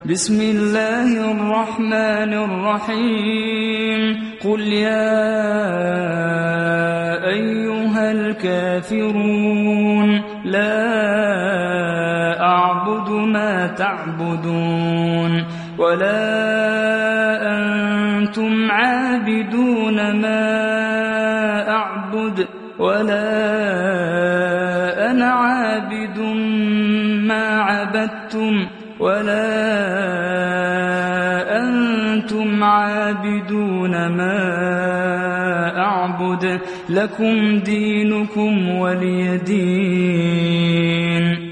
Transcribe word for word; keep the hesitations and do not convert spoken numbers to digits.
بسم الله الرحمن الرحيم قل يا أيها الكافرون لا أعبد ما تعبدون ولا أنتم عابدون ما أعبد ولا أنا عابد ما عبدتم ولا أنتم عابدون ما أعبد لكم دينكم ولي دين.